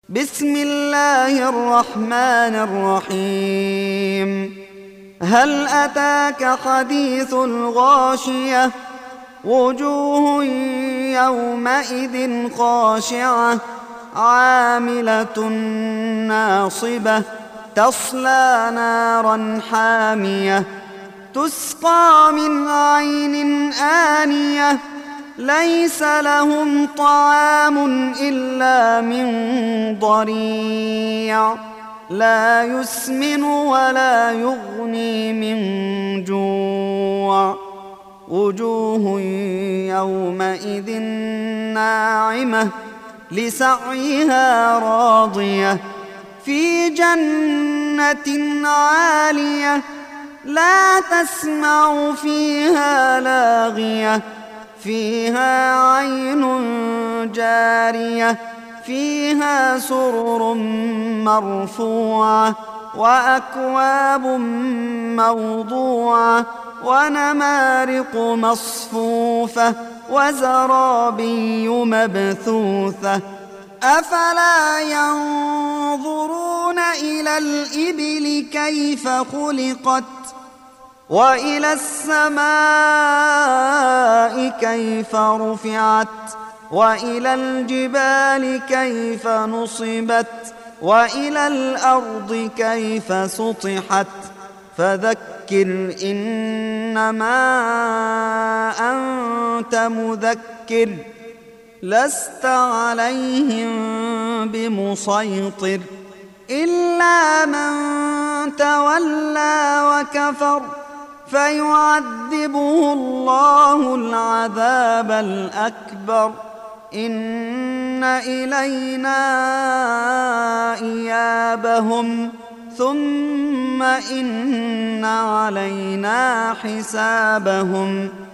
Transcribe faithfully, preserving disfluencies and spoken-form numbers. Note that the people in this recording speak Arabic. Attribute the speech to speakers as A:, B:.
A: بسم الله الرحمن الرحيم. هل أتاك حديث الغاشية؟ وجوه يومئذ خاشعة عاملة ناصبة تصلى نارا حامية تسقى من عين آنية ليس لهم طعام إلا من ضريع لا يسمن ولا يغني من جوع. وجوه يومئذ ناعمة لسعيها راضية في جنة عالية لا تسمع فيها لاغية فيها عين جارية فيها سرر مرفوعة وأكواب موضوعة ونمارق مصفوفة وزرابي مبثوثة. أفلا ينظرون إلى الإبل كيف خلقت وإلى السماء كيف رفعت وإلى الجبال كيف نصبت وإلى الأرض كيف سطحت. فذكر إنما أنت مذكر لست عليهم بمسيطر إلا من تولى وكفر فيعذبه الله العذاب الأكبر. إن إلينا إيابهم ثم إن علينا حسابهم.